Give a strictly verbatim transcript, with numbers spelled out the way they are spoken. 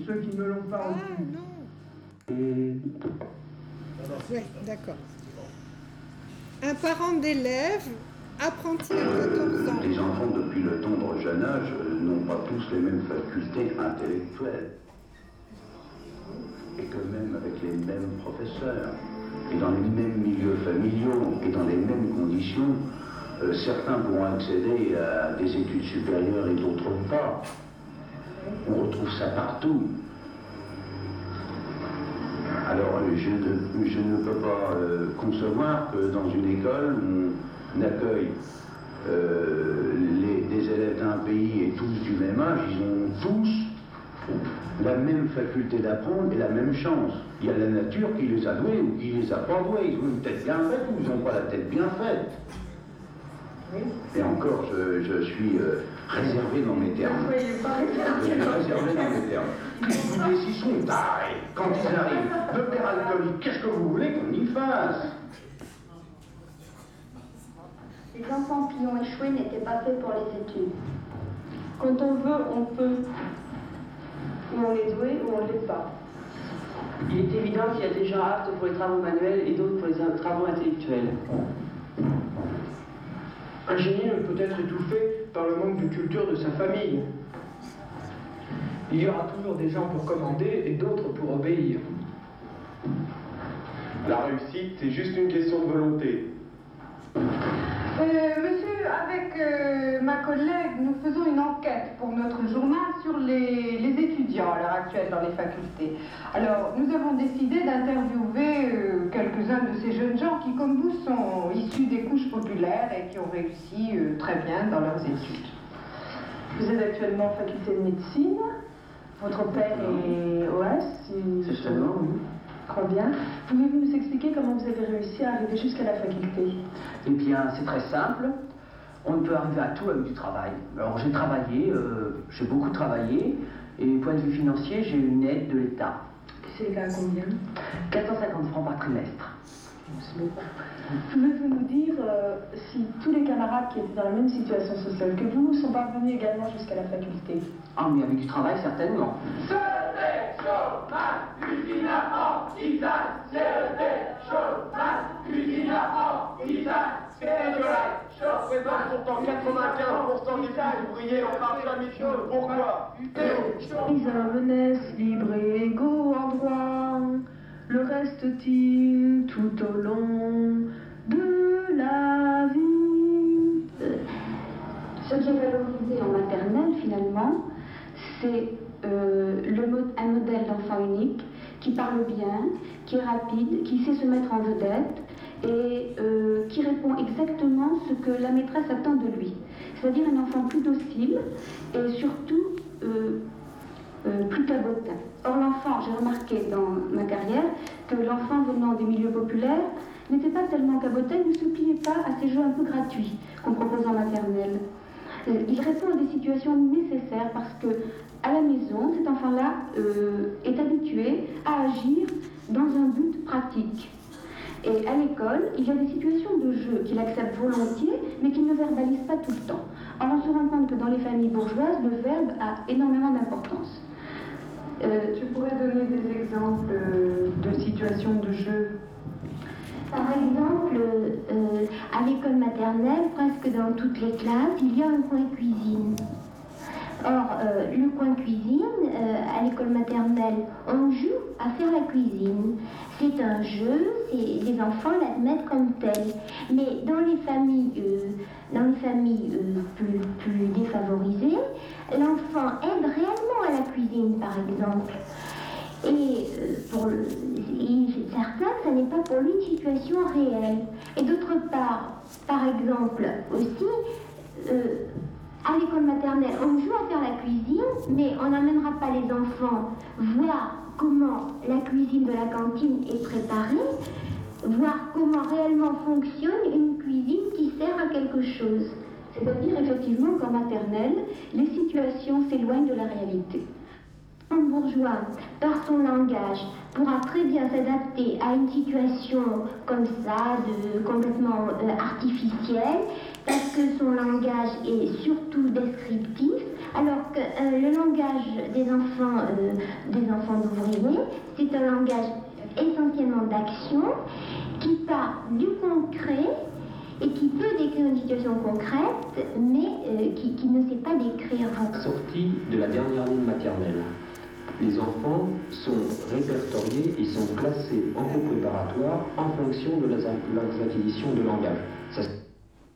ceux qui ne l'ont pas Ah reçu. non. Oui, d'accord. Un parent d'élève, apprenti à quatorze ans. Les enfants, depuis le tendre jeune âge, n'ont pas tous les mêmes facultés intellectuelles. Et que même avec les mêmes professeurs, et dans les mêmes milieux familiaux, et dans les mêmes conditions, euh, certains pourront accéder à des études supérieures et d'autres pas. On retrouve ça partout. Alors, je ne, je ne peux pas euh, concevoir que dans une école, on accueille euh, les, des élèves d'un pays et tous du même âge, ils ont tous la même faculté d'apprendre et la même chance. Il y a la nature qui les a doués ou qui les a pas doués. Ils ont une tête bien faite ou ils n'ont pas la tête bien faite. Et encore, je, je suis euh, réservé dans mes termes. Je suis réservé dans mes termes. Mais s'ils sont tarés, quand ils arrivent, de père alcoolique, qu'est-ce que vous voulez qu'on y fasse? Les enfants qui ont échoué n'étaient pas faits pour les études. Quand on veut, on peut. Ou on est doué ou on ne l'est pas. Il est évident qu'il y a des gens aptes pour les travaux manuels et d'autres pour les travaux intellectuels. Un génie ne peut être étouffé par le manque de culture de sa famille. Il y aura toujours des gens pour commander et d'autres pour obéir. La réussite, c'est juste une question de volonté. Euh, monsieur, avec euh, ma collègue, nous faisons une enquête pour notre journal sur les, les étudiants à l'heure actuelle dans les facultés. Alors, nous avons décidé d'interviewer euh, quelques-uns de ces jeunes gens qui, comme vous, sont issus des couches populaires et qui ont réussi euh, très bien dans leurs études. Vous êtes actuellement en faculté de médecine. Votre père est O S, si Certainement, oui. Très bien. Pouvez-vous nous expliquer comment vous avez réussi à arriver jusqu'à la faculté? Eh bien, c'est très simple. On peut arriver à tout avec du travail. Alors, j'ai travaillé, euh, j'ai beaucoup travaillé, et point de vue financier, j'ai une aide de l'État. C'est à combien? quatre cent cinquante francs par trimestre. Pouvez-vous nous dire euh, si tous les camarades qui étaient dans la même situation sociale que vous sont parvenus également jusqu'à la faculté? Ah, mais avec du travail, certainement. C E D, chômage, usine apprentissage. C E D, chômage, usine apprentissage. C'est dégueulasse. Je représente pourtant quatre-vingt-quinze pour cent des ouvriers, on parle jamais de choses. Pourquoi? Les hommes naissent libres et égaux en droit. Le reste-t-il tout au long de la vie? Ce qui est valorisé en maternelle, finalement, c'est euh, le mo un modèle d'enfant unique qui parle bien, qui est rapide, qui sait se mettre en vedette et euh, qui répond exactement ce que la maîtresse attend de lui. C'est-à-dire un enfant plus docile et surtout euh, euh, plus cabotin. Or l'enfant, j'ai remarqué dans ma carrière que l'enfant venant des milieux populaires n'était pas tellement cabotin, il ne se pliait pas à ces jeux un peu gratuits qu'on propose en maternelle. Euh, il répond à des situations nécessaires parce que à la maison, cet enfant-là euh, est habitué à agir dans un but pratique. Et à l'école, il y a des situations de jeu qu'il accepte volontiers, mais qu'il ne verbalise pas tout le temps. Alors on se rend compte que dans les familles bourgeoises, le verbe a énormément d'importance. Euh, tu pourrais donner des exemples euh, de situations de jeu? Par exemple, euh, à l'école maternelle, presque dans toutes les classes, il y a un coin cuisine. Or, euh, le coin cuisine, euh, à l'école maternelle, on joue à faire la cuisine. C'est un jeu, les enfants l'admettent comme tel. Mais dans les familles, euh, dans les familles euh, plus, plus défavorisées, l'enfant aide réellement à la cuisine, par exemple. Et euh, pour le, et certains, ça n'est pas pour lui une situation réelle. Et d'autre part, par exemple, aussi, euh, à l'école maternelle, on joue à faire la cuisine, mais on n'amènera pas les enfants voir comment la cuisine de la cantine est préparée, voir comment réellement fonctionne une cuisine qui sert à quelque chose. C'est-à-dire effectivement qu'en maternelle, les situations s'éloignent de la réalité. Un bourgeois, par son langage, pourra très bien s'adapter à une situation comme ça, de, complètement euh, artificielle, parce que son langage est surtout descriptif, alors que euh, le langage des enfants, euh, des enfants d'ouvriers, c'est un langage essentiellement d'action qui part du concret et qui peut décrire une situation concrète, mais euh, qui, qui ne sait pas décrire. Sortie de la dernière année de maternelle, les enfants sont répertoriés et sont classés en cours préparatoire en fonction de leurs acquisitions de langage. Ça,